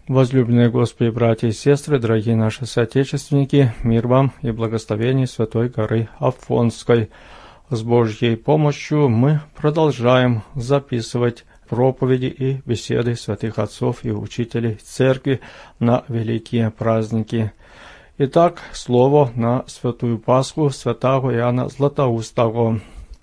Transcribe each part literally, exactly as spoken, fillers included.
Возлюбленные Господи, братья и сестры, дорогие наши соотечественники, мир вам и благословение Святой горы Афонской. С Божьей помощью мы продолжаем записывать проповеди и беседы святых отцов и учителей церкви на великие праздники. Итак, слово на Святую Пасху святого Иоанна Златоустого.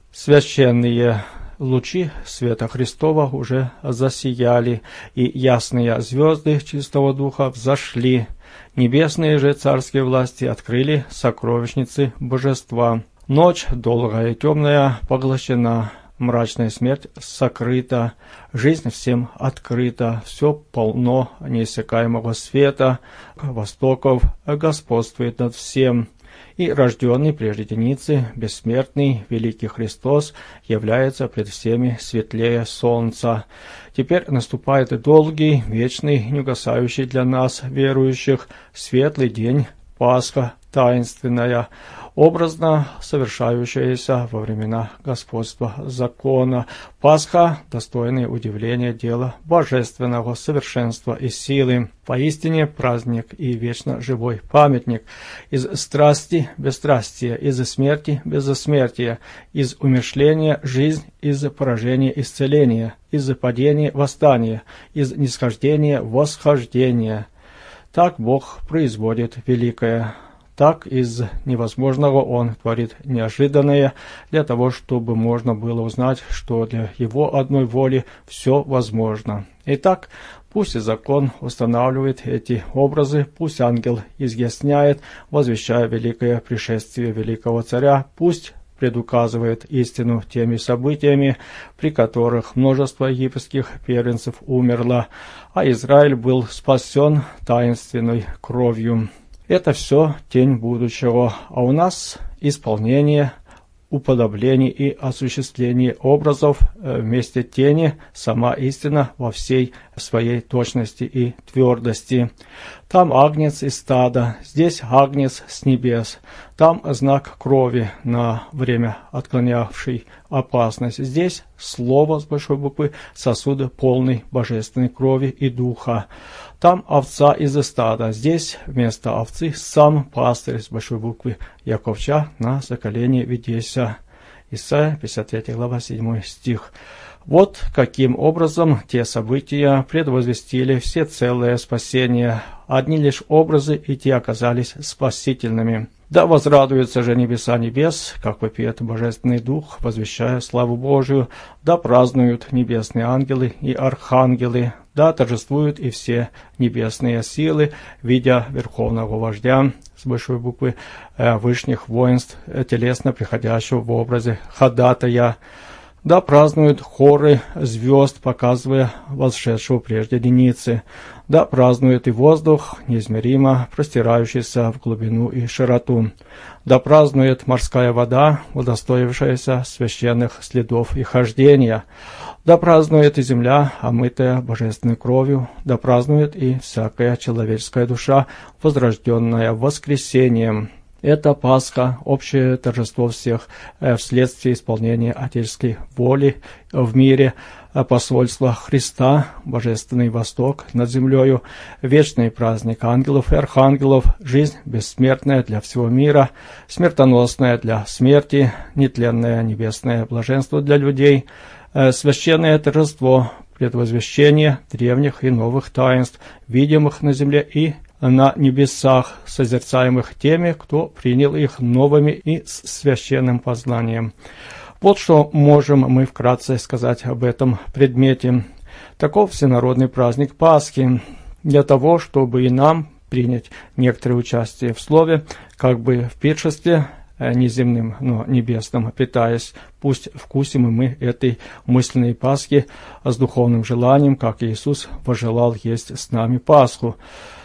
Священные лучи света Христова уже засияли, и ясные звезды чистого духа взошли. Небесные же царские власти открыли сокровищницы божества. Ночь долгая и темная поглощена, мрачная смерть сокрыта, жизнь всем открыта, все полно неиссякаемого света, востоков господствует над всем. И рожденный прежде Деницы, бессмертный, великий Христос, является пред всеми светлее солнца. Теперь наступает долгий, вечный, неугасающий для нас, верующих, светлый день, Пасха таинственная, образно совершающаяся во времена господства закона. Пасха – достойное удивления дела божественного совершенства и силы. Поистине праздник и вечно живой памятник. Из страсти – бесстрастие, из смерти – безсмертие, из умершления – жизнь, из поражения – исцеление, из падения – восстание, из нисхождения – восхождение. Так Бог производит великое. Так из невозможного Он творит неожиданное, для того, чтобы можно было узнать, что для Его одной воли все возможно. Итак, пусть закон устанавливает эти образы, пусть ангел изъясняет, возвещая великое пришествие великого царя, пусть предуказывает истину теми событиями, при которых множество египетских первенцев умерло, а Израиль был спасен таинственной кровью. Это все тень будущего, а у нас исполнение, уподобление и осуществление образов вместе тени, сама истина во всей своей точности и твердости. Там агнец из стада, здесь агнец с небес, там знак крови на время отклонявший опасность, здесь слово с большой буквы, сосуд полный божественной крови и духа. Там овца из стада, здесь вместо овцы сам пастырь с большой буквы, яковча на соколении ведеся. Исайя пятьдесят третья глава, седьмой стих. Вот каким образом те события предвозвестили всецелое спасение. Одни лишь образы, и те оказались спасительными. Да возрадуются же небеса небес, как вопиет Божественный Дух, возвещая славу Божию, да празднуют небесные ангелы и архангелы, да торжествуют и все небесные силы, видя верховного вождя, с большой буквы, вышних воинств, телесно приходящего в образе ходатая. Да празднуют хоры звезд, показывая восшедшего прежде Деницы. Да празднует и воздух, неизмеримо простирающийся в глубину и широту. Да празднует морская вода, удостоившаяся священных следов и хождения. Да празднует и земля, омытая божественной кровью. Да празднует и всякая человеческая душа, возрожденная воскресением. Это Пасха, общее торжество всех вследствие исполнения отеческой воли в мире, посольство Христа, Божественный Восток над землею, вечный праздник ангелов и архангелов, жизнь бессмертная для всего мира, смертоносная для смерти, нетленное небесное блаженство для людей, священное торжество, предвозвещение древних и новых таинств, видимых на земле и на небесах, созерцаемых теми, кто принял их новыми и с священным познанием. Вот что можем мы вкратце сказать об этом предмете. Таков всенародный праздник Пасхи. Для того, чтобы и нам принять некоторое участие в слове, как бы в пиршестве, неземным, но небесным, питаясь, пусть вкусим и мы этой мысленной Пасхи с духовным желанием, как Иисус пожелал есть с нами Пасху.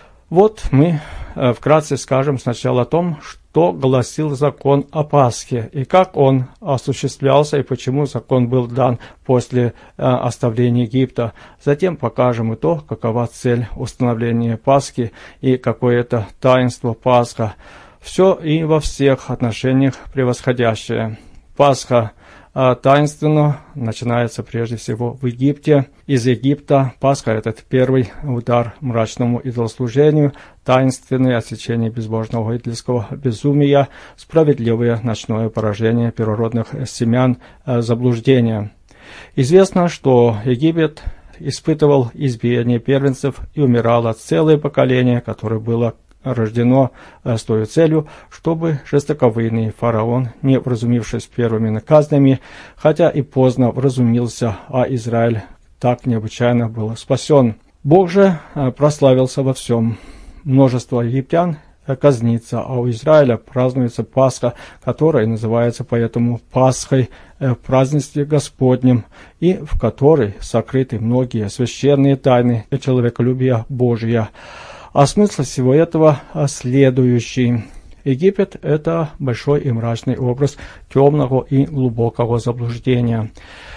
Вот мы вкратце скажем сначала о том, что гласил закон о Пасхе, и как он осуществлялся, и почему закон был дан после оставления Египта. Затем покажем и то, какова цель установления Пасхи, и какое это таинство Пасха. Все и во всех отношениях превосходящее. Пасха а таинственно начинается прежде всего в Египте. Из Египта Пасха – это первый удар мрачному идолослужению, таинственное отсечение безбожного идольского безумия, справедливое ночное поражение первородных семян заблуждения. Известно, что Египет испытывал избиение первенцев и умирало целое поколение, которое было рождено с той целью, чтобы жестоковыйный фараон, не вразумившись первыми казнями, хотя и поздно вразумился, а Израиль так необычайно был спасен. Бог же прославился во всем. Множество египтян казнится, а у Израиля празднуется Пасха, которая называется поэтому Пасхой в празднестве Господнем, и в которой сокрыты многие священные тайны человеколюбия Божия. А смысл всего этого следующий. Египет – это большой и мрачный образ темного и глубокого заблуждения.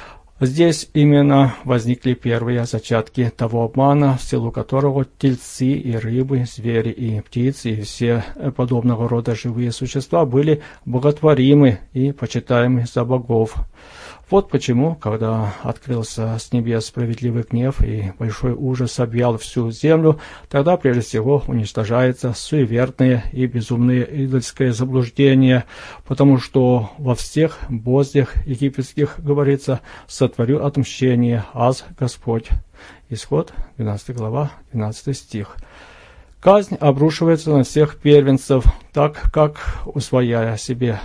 Здесь именно возникли первые зачатки того обмана, в силу которого тельцы и рыбы, звери и птицы и все подобного рода живые существа были боготворимы и почитаемы за богов. Вот почему, когда открылся с небес справедливый гнев и большой ужас объял всю землю, тогда прежде всего уничтожается суеверное и безумное идольское заблуждение, потому что во всех боздях египетских говорится «сотворю отмщение, аз Господь». Исход, двенадцатая глава, двенадцатый стих. Казнь обрушивается на всех первенцев, так как, усвояя себе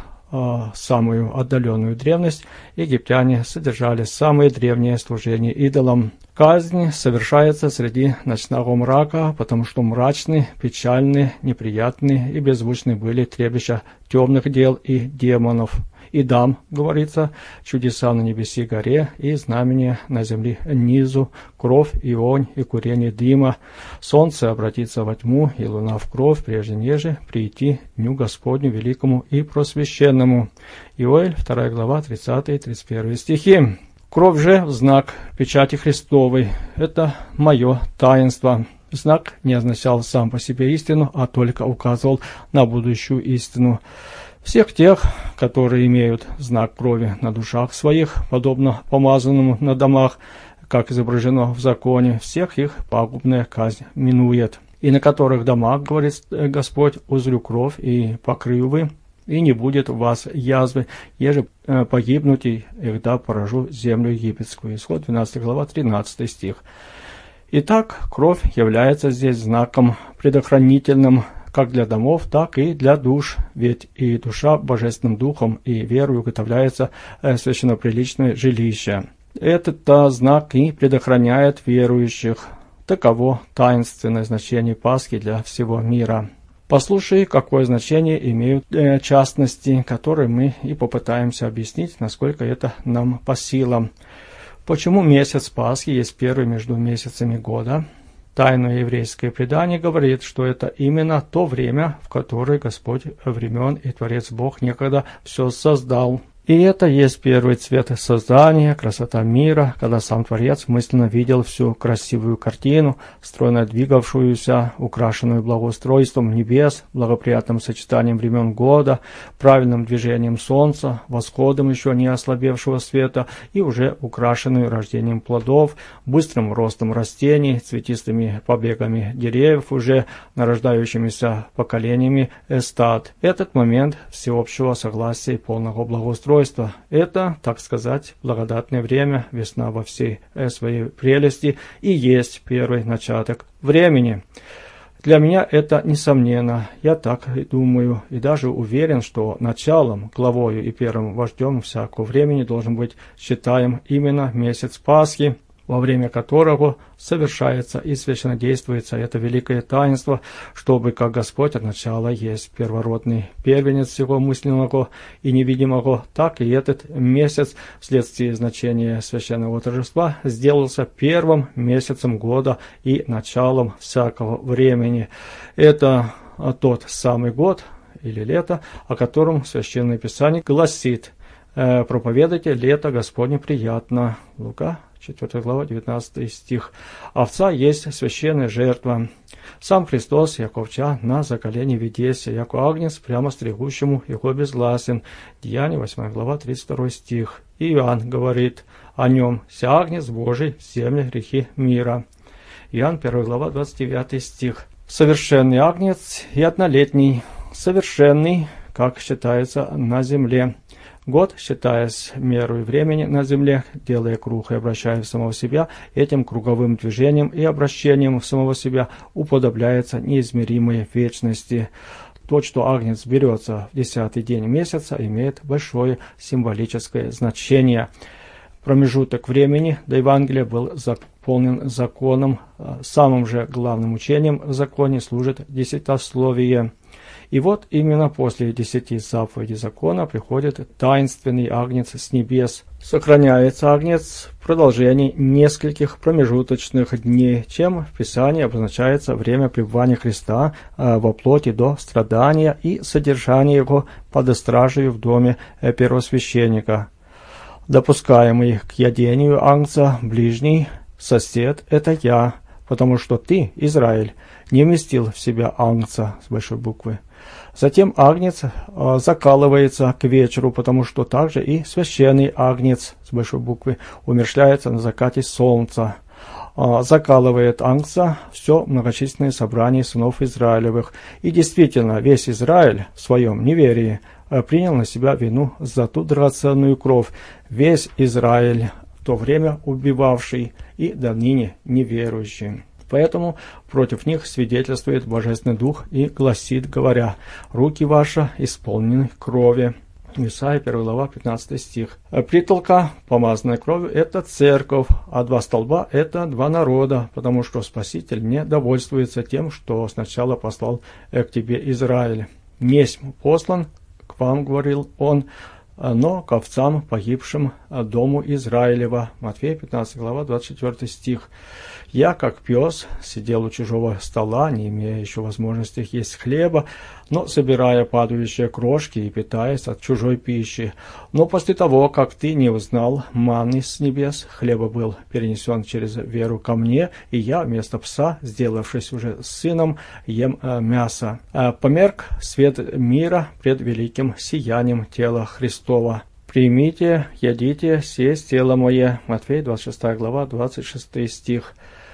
самую отдаленную древность, египтяне содержали самые древние служения идолам. Казнь совершается среди ночного мрака, потому что мрачны, печальны, неприятны и беззвучны были требища темных дел и демонов. И дам, говорится, чудеса на небеси горе, и знамения на земле низу, кровь и вонь, и курение дыма. Солнце обратится во тьму, и луна в кровь, прежде неже прийти дню Господню великому и просвященному. Иоэль, вторая глава, тридцатый и тридцать первый стихи. Кровь же в знак печати Христовой. Это мое таинство. Знак не означал сам по себе истину, а только указывал на будущую истину. Всех тех, которые имеют знак крови на душах своих, подобно помазанному на домах, как изображено в законе, всех их пагубная казнь минует. И на которых домах, говорит Господь, узрю кровь и покрою вы, и не будет у вас язвы, еже погибнуть, и тогда поражу землю египетскую. Исход, двенадцатая глава, тринадцатый стих. Итак, кровь является здесь знаком предохранительным, как для домов, так и для душ, ведь и душа божественным духом и верой уготовляется священноприличное жилище. Этот знак и предохраняет верующих. Таково таинственное значение Пасхи для всего мира. Послушай, какое значение имеют э, частности, которые мы и попытаемся объяснить, насколько это нам по силам. Почему месяц Пасхи есть первый между месяцами года? Тайное еврейское предание говорит, что это именно то время, в которое Господь времен и Творец Бог некогда все создал. И это есть первый цвет создания, красота мира, когда сам Творец мысленно видел всю красивую картину, стройно двигавшуюся, украшенную благоустройством небес, благоприятным сочетанием времен года, правильным движением солнца, восходом еще не ослабевшего света и уже украшенную рождением плодов, быстрым ростом растений, цветистыми побегами деревьев, уже нарождающимися поколениями стад. Этот момент всеобщего согласия и полного благоустройства. Это, так сказать, благодатное время, весна во всей своей прелести и есть первый начаток времени. Для меня это несомненно, я так и думаю, и даже уверен, что началом, главою и первым вождем всякого времени должен быть считаем именно месяц Пасхи, во время которого совершается и священнодействуется это великое таинство, чтобы, как Господь от начала есть первородный первенец всего мысленного и невидимого, так и этот месяц, вследствие значения священного торжества, сделался первым месяцем года и началом всякого времени. Это тот самый год или лето, о котором Священное Писание гласит: проповедайте лето Господне приятно. Лука, четвёртая глава, девятнадцатый стих. Овца есть священная жертва. Сам Христос, яко овча, на заколене ведеся, яко агнец, прямо стригущему, его безгласен. Деяние, восьмая глава, тридцать второй стих. И Иоанн говорит о нем: «Ся агнец Божий, земля грехи мира». Иоанн, первая глава, двадцать девятый стих. Совершенный агнец и однолетний, совершенный, как считается на земле. Год, считаясь мерой времени на земле, делая круг и обращая в самого себя, этим круговым движением и обращением в самого себя уподобляется неизмеримой вечности. То, что агнец берется в десятый день месяца, имеет большое символическое значение. Промежуток времени до Евангелия был заполнен законом. Самым же главным учением в законе служит десятословие. И вот именно после десяти заповедей закона приходит таинственный агнец с небес. Сохраняется агнец в продолжении нескольких промежуточных дней, чем в Писании обозначается время пребывания Христа во плоти до страдания и содержания его под стражей в доме первосвященника. Допускаемый к ядению агнца ближний сосед – это я, потому что ты, Израиль, не вместил в себя агнца с большой буквы. Затем агнец э, закалывается к вечеру, потому что также и священный агнец с большой буквы умерщвляется на закате солнца. Э, закалывает агнца все многочисленное собрание сынов Израилевых. И действительно, весь Израиль в своем неверии э, принял на себя вину за ту драгоценную кровь. Весь Израиль, в то время убивавший и до ныне неверующий. Поэтому против них свидетельствует Божественный Дух и гласит, говоря: «Руки ваши исполнены крови». Исайя, первая глава, пятнадцатый стих. Притолка, помазанная кровью, это церковь, а два столба – это два народа, потому что Спаситель не довольствуется тем, что сначала послал к тебе Израиль. «Несть послан к вам, — говорил он, — но к овцам, погибшим дому Израилева». Матфея, пятнадцатая глава, двадцать четвёртый стих. «Я, как пес, сидел у чужого стола, не имея еще возможности есть хлеба, но собирая падающие крошки и питаясь от чужой пищи. Но после того, как ты не узнал манны с небес, хлеба был перенесен через веру ко мне, и я вместо пса, сделавшись уже сыном, ем э, мясо. Э, померк свет мира пред великим сиянием тела Христова. Примите, едите, сесть тело мое». Матфея, двадцать шестая глава, двадцать шестой стих.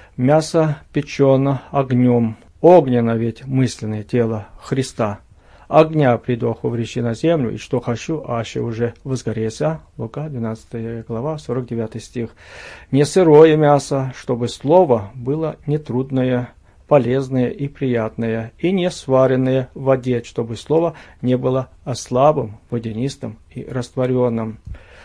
«Мясо печено огнем». Огненно ведь мысленное тело Христа. «Огня придоху врещи на землю, и что хочу, аще уже возгореся». Лука, двенадцатая глава, сорок девятый стих. «Не сырое мясо, чтобы слово было нетрудное, полезное и приятное, и не сваренное в воде, чтобы слово не было слабым, водянистым и растворенным».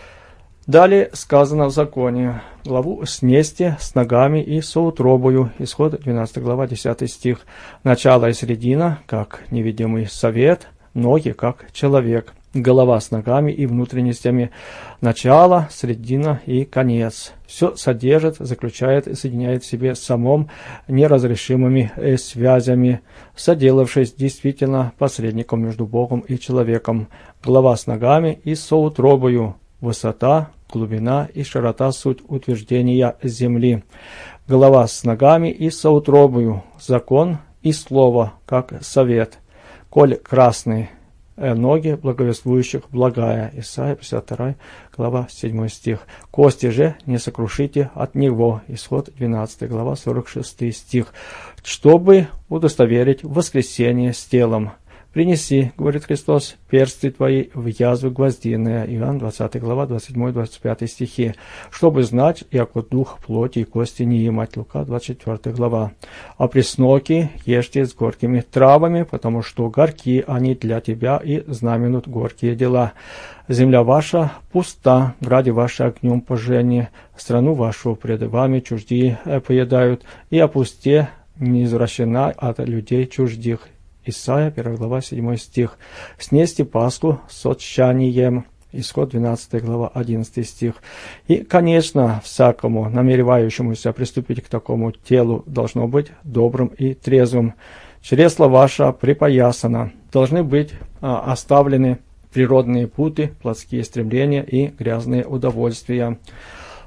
Далее сказано в законе: главу снести с ногами и соутробою. Исход, двенадцатая глава, десятый стих. Начало и средина, как невидимый совет, ноги, как человек. Голова с ногами и внутренностями. Начало, средина и конец. Все содержит, заключает и соединяет в себе самом неразрешимыми связями, соделавшись действительно посредником между Богом и человеком. Голова с ногами и соутробою. Высота, глубина и широта — суть утверждения земли. Голова с ногами и соутробою. Закон и слово, как совет. Коль красные ноги благовествующих благая. Исайя, пятьдесят вторая глава, седьмой стих. Кости же не сокрушите от него. Исход, двенадцатая глава, сорок шестой стих. Чтобы удостоверить воскресение с телом. «Принеси, — говорит Христос, — персти твои в язвы гвоздиные». Иоанн, двадцатая глава, двадцать седьмой двадцать пятый стихи. «Чтобы знать, яко дух плоти и кости не имать». Лука, двадцать четвёртая глава. «А пресноки ешьте с горькими травами, потому что горьки они для тебя и знаменут горькие дела. Земля ваша пуста, гради ваши огнем пожжение, страну вашу пред вами чуждие поедают, и опусте не извращена от людей чуждих». Исайя, первая глава, седьмой стих. «Снести Пасху с отчаянием». Исход, двенадцатая глава, одиннадцатый стих. И, конечно, всякому намеревающемуся приступить к такому телу должно быть добрым и трезвым. «Чресло ваше припоясано». Должны быть а, оставлены природные путы, плотские стремления и грязные удовольствия.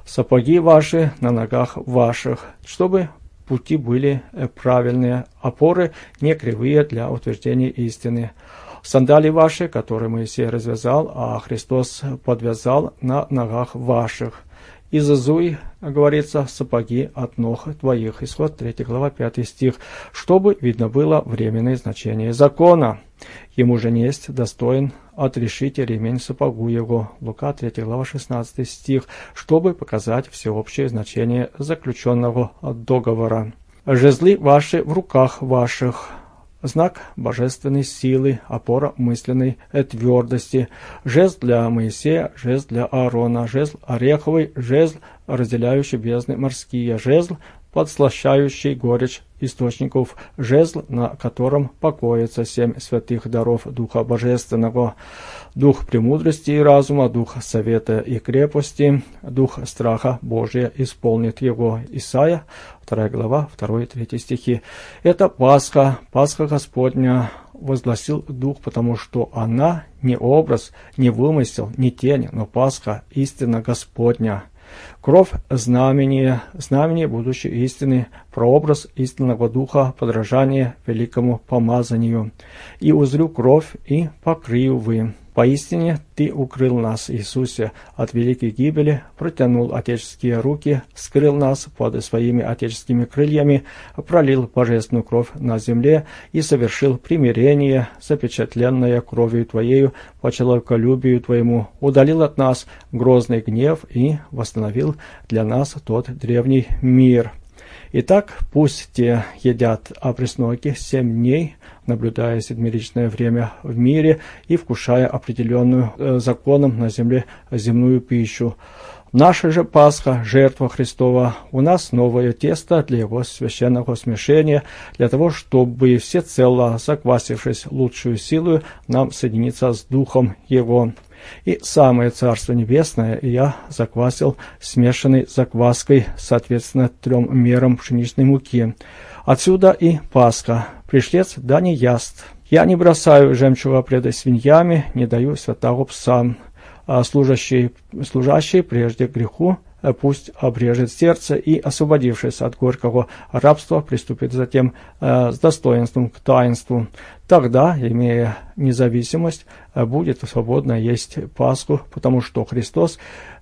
сапоги ваши на ногах ваших, чтобы пути были правильные, опоры не кривые для утверждения истины. Сандали ваши, которые Моисей развязал, а Христос подвязал на ногах ваших. Изазуй, говорится, сапоги от ног твоих. Исход третья глава, пятый стих. Чтобы видно было временное значение закона. Ему же несть достоин отрешите ремень сапогу его. Лука третья глава, шестнадцатый стих. Чтобы показать всеобщее значение заключенного договора. Жезлы ваши в руках ваших. Знак божественной силы, опора мысленной твердости. Жезл для Моисея, жезл для Аарона, жезл ореховый, жезл, разделяющий бездны морские, жезл, подслащающий горечь источников, жезл, на котором покоится семь святых даров Духа Божественного, Дух премудрости и разума, Дух совета и крепости, Дух страха Божия исполнит его. Исайя, вторая глава, второй и третий стихи. Это Пасха, Пасха Господня, возгласил Дух, потому что она не образ, не вымысел, не тень, но Пасха, истина Господня. Кровь знамение, знамение будущей истины, прообраз истинного духа, подражание великому помазанию. И узрю кровь, и покрию вы. Поистине Ты укрыл нас, Иисусе, от великой гибели, протянул отеческие руки, скрыл нас под Своими отеческими крыльями, пролил божественную кровь на земле и совершил примирение, запечатленное кровью Твоею по человеколюбию Твоему, удалил от нас грозный гнев и восстановил для нас тот древний мир. Итак, пусть те едят опресноки семь дней, наблюдая седмеричное время в мире и вкушая определенную э, законом на земле земную пищу. Наша же Пасха, жертва Христова, у нас новое тесто для Его священного смешения, для того, чтобы всецело, заквасившись лучшую силу, нам соединиться с Духом Его. И самое Царство Небесное я заквасил смешанной закваской, соответственно, трем мерам пшеничной муки. Отсюда и Пасха. Пришлец да не яст. Я не бросаю жемчуга пред свиньями, не даю святого псам. А служащий, служащий прежде греху пусть обрежет сердце и, освободившись от горького рабства, приступит затем э, с достоинством к таинству. Тогда, имея независимость, будет свободно есть Пасху, потому что Христос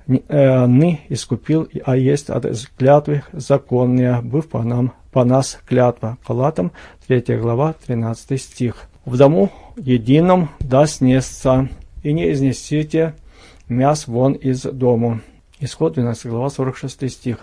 э, ны искупил, а есть от клятвы законные, быв по нам, по нас клятва. Галатам третья глава, тринадцатый стих. В дому едином да снесться, и не изнесите мяс вон из дому. Исход двенадцатая глава, сорок шестой стих.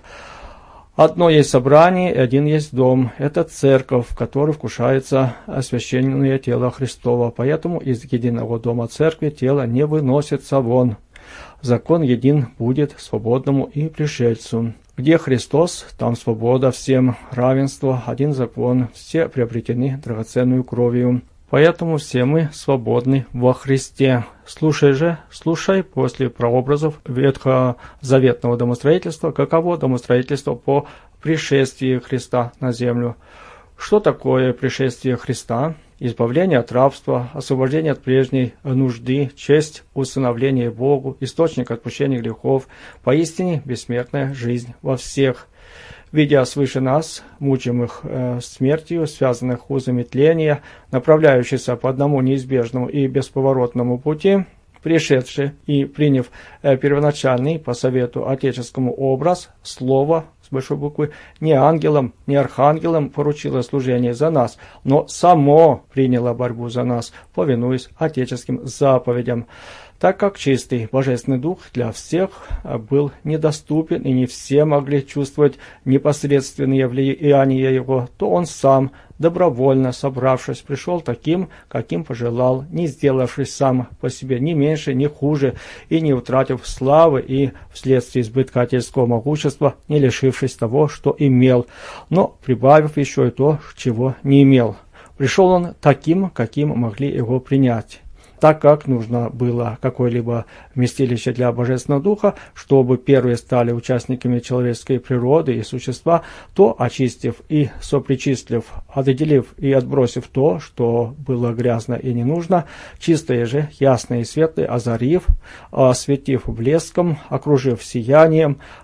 Одно есть собрание, и один есть дом. Это церковь, в которой вкушается освященное тело Христова. Поэтому из единого дома церкви тело не выносится вон. Закон един будет свободному и пришельцу. Где Христос, там свобода всем, равенство, один закон, все приобретены драгоценную кровью. Поэтому все мы свободны во Христе. Слушай же, слушай после прообразов ветхозаветного домостроительства, каково домостроительство по пришествии Христа на землю. Что такое пришествие Христа? Избавление от рабства, освобождение от прежней нужды, честь, усыновление Богу, источник отпущения грехов, поистине бессмертная жизнь во всех. Видя свыше нас, мучимых э, смертью, связанных узами тления, направляющихся по одному неизбежному и бесповоротному пути, пришедший и приняв э, первоначальный по совету отеческому образ, слово с большой буквы, не ангелом, не архангелом поручило служение за нас, но само приняло борьбу за нас, повинуясь отеческим заповедям. Так как чистый Божественный Дух для всех был недоступен и не все могли чувствовать непосредственные влияния Его, то Он сам, добровольно собравшись, пришел таким, каким пожелал, не сделавшись сам по себе ни меньше, ни хуже, и не утратив славы, и вследствие избытка отеческого могущества, не лишившись того, что имел, но прибавив еще и то, чего не имел. Пришел Он таким, каким могли Его принять. Так как нужно было какое-либо вместилище для Божественного Духа, чтобы первые стали участниками человеческой природы и существа, то, очистив и сопричислив, отделив и отбросив то, что было грязно и не нужно, чистое же, ясное и светлое, озарив, осветив блеском, окружив сиянием,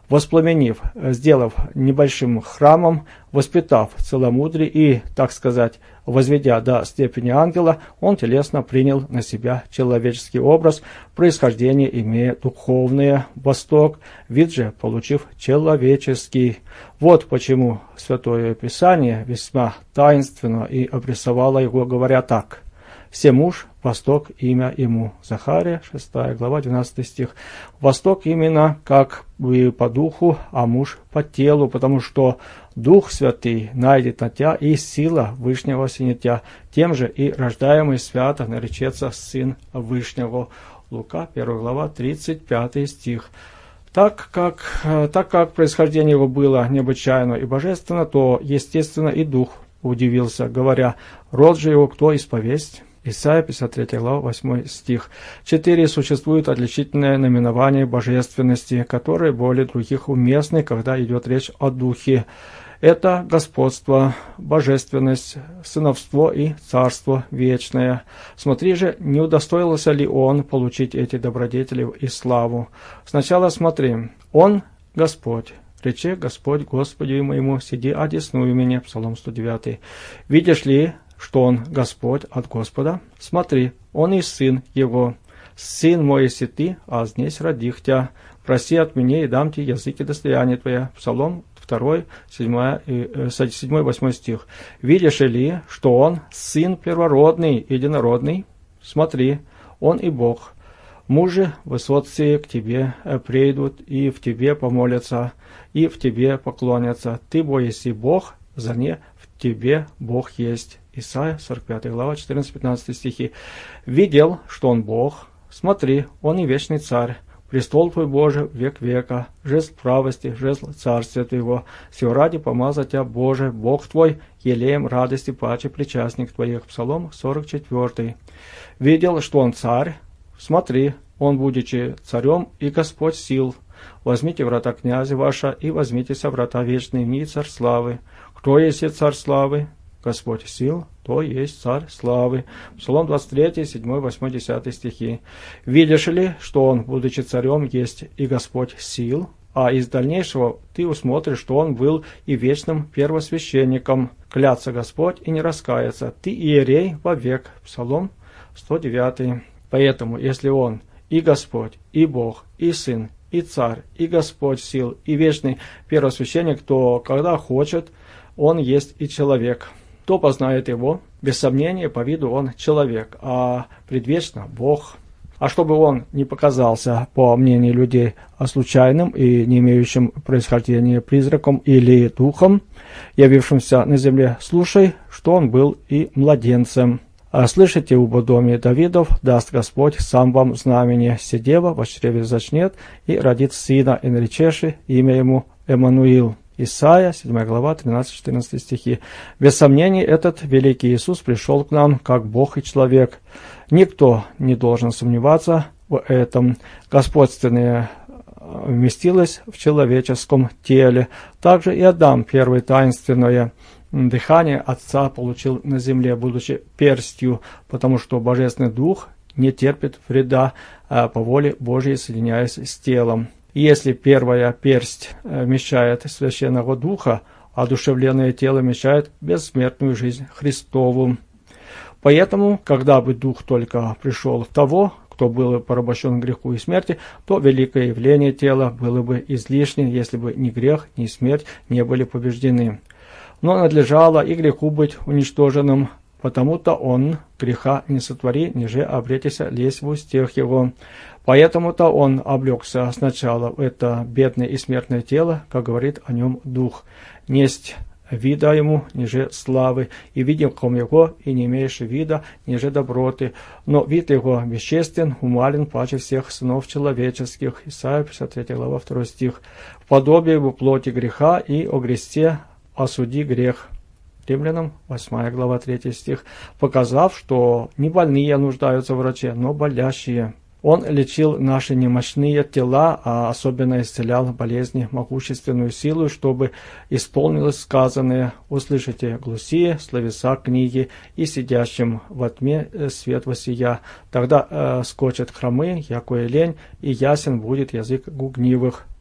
воспламенив, сделав небольшим храмом, воспитав целомудрие и, так сказать, возведя до степени ангела, он телесно принял на себя человеческий образ, происхождение имея духовное, восток, вид же получив человеческий. Вот почему Святое Писание весьма таинственно и обрисовало его, говоря так: «Всемуж, восток, имя ему». Захария, шестая глава, двенадцатый стих. Восток именно как бы по духу, а муж по телу, потому что Дух Святый найдет на тебя, и сила Вышнего синет тебя, тем же и рождаемый свято наречется Сын Вышнего. Лука, первая глава, тридцать пятый стих. Так как, так как происхождение его было необычайно и божественно, то, естественно, и Дух удивился, говоря: «Род же его кто исповесть?» Исайя, пятьдесят третья глава, восьмой стих. Четыре существует отличительное наименование божественности, которые более других уместны, когда идет речь о Духе. Это господство, божественность, сыновство и царство вечное. Смотри же, не удостоился ли он получить эти добродетели и славу. Сначала смотри, он Господь. Рече Господь Господи моему, сиди одесную меня. Псалом сто девять. Видишь ли, что он Господь от Господа? Смотри, он и сын его. Сын мой, если ты, а здесь родих тебя. Проси от меня, и дам тебе языки достояния твоя. Псалом второй, седьмой, восьмой стих. Видишь ли, что он сын первородный, единородный? Смотри, он и Бог. Мужи высотцы к тебе придут, и в тебе помолятся, и в тебе поклонятся. Ты боишься Бог, за не в тебе Бог есть. Исайя, сорок пятая глава, четырнадцать-пятнадцать стихи. Видел, что он Бог. Смотри, он и вечный царь. Престол твой Божий век века, жезл правости, жезл царствия твоего. Все ради помазать тебя, Боже, Бог твой, елеем радости паче причастник твоих. Псалом сорок четвёртый. Видел, что он царь. Смотри, он, будучи царем и Господь сил. Возьмите врата князя ваша, и возьмитесь врата вечные, ми царь славы. Кто есть царь славы? Господь сил, то есть царь славы. Псалом двадцать три, седьмой, восьмой, десятый стихи. Видишь ли, что он, будучи царем, есть и Господь сил, а из дальнейшего ты усмотришь, что он был и вечным первосвященником. Клятся Господь и не раскается. Ты иерей вовек. Псалом сто девять. Поэтому, если он и Господь, и Бог, и Сын, и Царь, и Господь сил, и вечный первосвященник, то, когда хочет, он есть и человек. Кто познает его? Без сомнения, по виду он человек, а предвечно Бог. А чтобы он не показался, по мнению людей, случайным и не имеющим происхождения призраком или духом, явившимся на земле, слушай, что он был и младенцем. А слышите, убо доме Давидов даст Господь сам вам знамение, сидева во чреве зачнет и родит сына, и наречеши имя ему Эммануил. Исайя, седьмая глава, тринадцать-четырнадцать стихи. Без сомнений, этот великий Иисус пришел к нам как Бог и человек. Никто не должен сомневаться в этом. Господственное вместилось в человеческом теле. Также и Адам первое таинственное дыхание Отца получил на земле, будучи перстью, потому что Божественный Дух не терпит вреда по воле Божьей, соединяясь с телом. Если первая персть вмещает Священного Духа, одушевленное тело вмещает бессмертную жизнь Христову. Поэтому, когда бы Дух только пришел в того, кто был порабощен греху и смерти, то великое явление тела было бы излишне, если бы ни грех, ни смерть не были побеждены. Но надлежало и греху быть уничтоженным, потому-то он греха не сотвори, ниже обретися лезь в устех его. Поэтому-то он облегся сначала в это бедное и смертное тело, как говорит о нем Дух. Несть вида ему, ниже славы, и видимком его, и не имеешь вида, ниже доброты. Но вид его веществен, умален паче всех сынов человеческих. Исайя, пятьдесят третья глава, второй стих. В подобие его плоти греха, и о грехе осуди грех. Римлянам, восьмая глава, третий стих. Показав, что не больные нуждаются в враче, но болящие. Он лечил наши немощные тела, а особенно исцелял болезни могущественную силу, чтобы исполнилось сказанное: «Услышите глухие словеса книги, и сидящим во тьме свет воссия. Тогда э, скочат хромы, якое лень, и ясен будет язык гугнивых».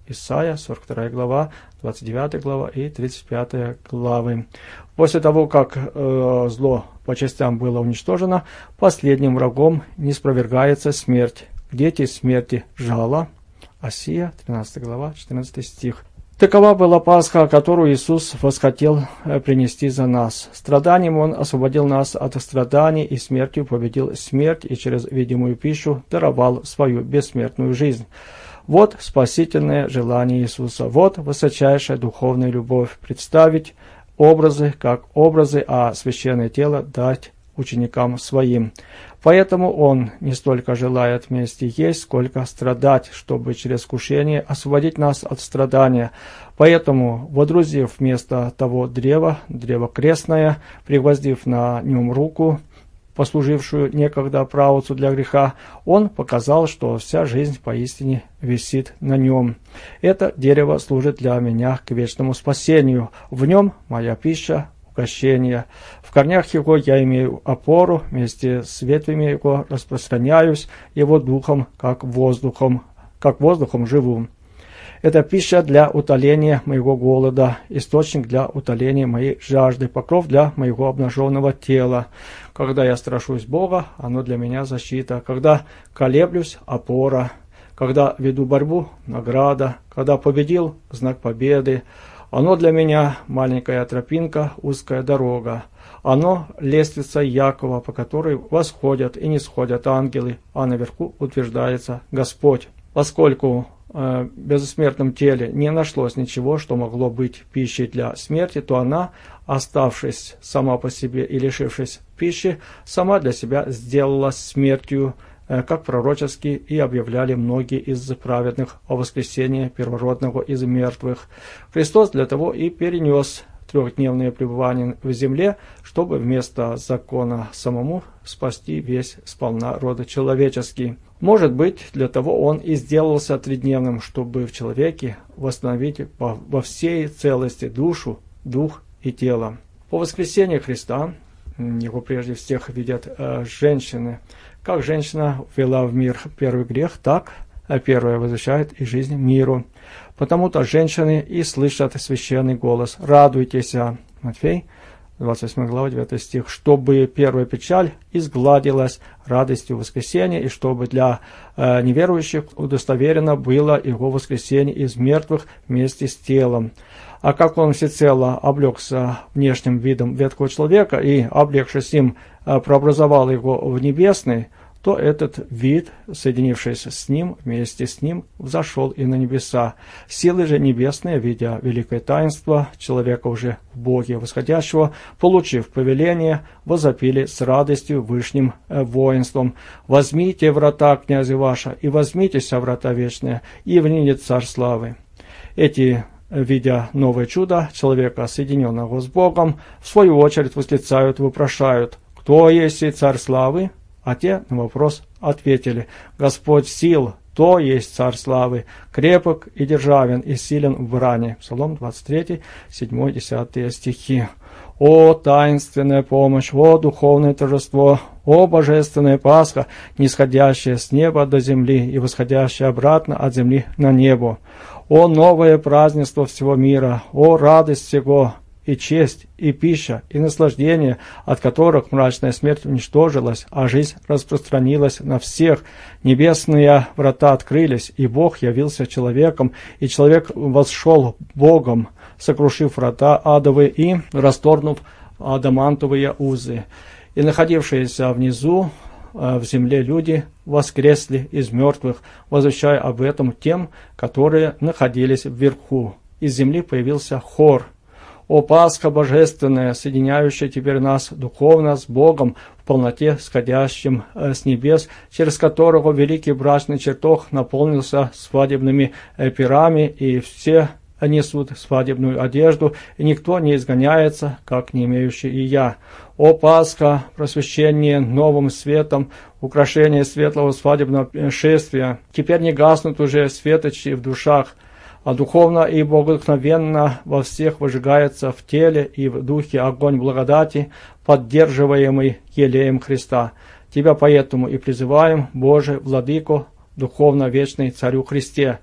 Исайя, сорок вторая глава, двадцать девятая глава и тридцать пятая главы. После того, как э, зло по частям было уничтожено, последним врагом не спровергается смерть. Дети смерти жало. Осия, тринадцатая глава, четырнадцатый стих. Такова была Пасха, которую Иисус восхотел принести за нас. Страданием Он освободил нас от страданий и смертью победил смерть и через видимую пищу даровал свою бессмертную жизнь. Вот спасительное желание Иисуса, вот высочайшая духовная любовь, представить образы как образы, а священное тело дать ученикам своим. Поэтому Он не столько желает вместе есть, сколько страдать, чтобы через искушение освободить нас от страдания. Поэтому, водрузив вместо того древа, древо крестное, пригвоздив на нем руку, послужившую некогда правоцу для греха, Он показал, что вся жизнь поистине висит на нем. Это дерево служит для меня к вечному спасению. В нем моя пища, угощение. В корнях его я имею опору, вместе с ветвями его распространяюсь, его духом, как воздухом, как воздухом живу. Это пища для утоления моего голода, источник для утоления моей жажды, покров для моего обнаженного тела. Когда я страшусь Бога, оно для меня защита. Когда колеблюсь, опора. Когда веду борьбу, награда. Когда победил, знак победы. Оно для меня маленькая тропинка, узкая дорога. Оно лестница Якова, по которой восходят и не сходят ангелы, а наверху утверждается Господь. Поскольку в бессмертном теле не нашлось ничего, что могло быть пищей для смерти, то она, оставшись сама по себе и лишившись пищи, сама для себя сделалась смертью, как пророчески и объявляли многие из праведных о воскресении первородного из мертвых. Христос для того и перенес трехдневное пребывание в земле, чтобы вместо закона самому спасти весь сполна рода человеческий. Может быть, для того Он и сделался тридневным, чтобы в человеке восстановить во, во всей целости душу, дух и тело. По воскресении Христа, его прежде всех видят э, женщины. Как женщина ввела в мир первый грех, так первая возвращает и жизнь миру. Потому-то женщины и слышат священный голос. Радуйтесь, Матфей, двадцать восьмая глава, девятый стих, чтобы первая печаль изгладилась радостью воскресения, и чтобы для э, неверующих удостоверено было его воскресение из мертвых вместе с телом. А как он всецело облегся внешним видом ветхого человека и, облегшись им, э, преобразовал его в небесный, то этот вид, соединившись с ним, вместе с ним, взошел и на небеса. Силы же небесные, видя великое таинство человека уже в Боге восходящего, получив повеление, возопили с радостью вышним воинством: «Возьмите врата князя ваша, и возьмитесь врата вечные, и внидет царь славы». Эти, видя новое чудо человека, соединенного с Богом, в свою очередь восклицают и вопрошают: «Кто есть и царь славы?» А те на вопрос ответили: «Господь сил, то есть царь славы, крепок и державен, и силен в брани». Псалом двадцать три, седьмой-десятый стихи. «О таинственная помощь, о духовное торжество, о божественная Пасха, нисходящая с неба до земли и восходящая обратно от земли на небо! О новое празднество всего мира, о радость всего! И честь, и пища, и наслаждение, от которых мрачная смерть уничтожилась, а жизнь распространилась на всех. Небесные врата открылись, и Бог явился человеком, и человек восшел Богом, сокрушив врата адовые и расторгнув адамантовые узы. И находившиеся внизу в земле люди воскресли из мертвых, возвещая об этом тем, которые находились вверху. Из земли появился хор. О Пасха божественная, соединяющая теперь нас духовно с Богом в полноте, сходящим с небес, через которого великий брачный чертог наполнился свадебными пирами, и все несут свадебную одежду, и никто не изгоняется, как не имеющий и я. О Пасха, просвещение новым светом, украшение светлого свадебного шествия, теперь не гаснут уже светочи в душах, а духовно и богодухновенно во всех выжигается в теле и в духе огонь благодати, поддерживаемый елеем Христа. Тебя поэтому и призываем, Боже, Владыко, духовно вечный Царю Христе,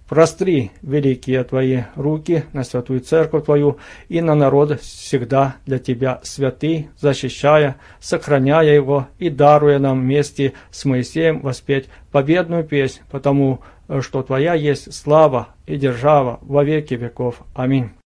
Простри великие Твои руки на святую церковь Твою и на народ всегда для Тебя святый, защищая, сохраняя его и даруя нам вместе с Моисеем воспеть победную песнь, потому что Твоя есть слава и держава во веки веков. Аминь.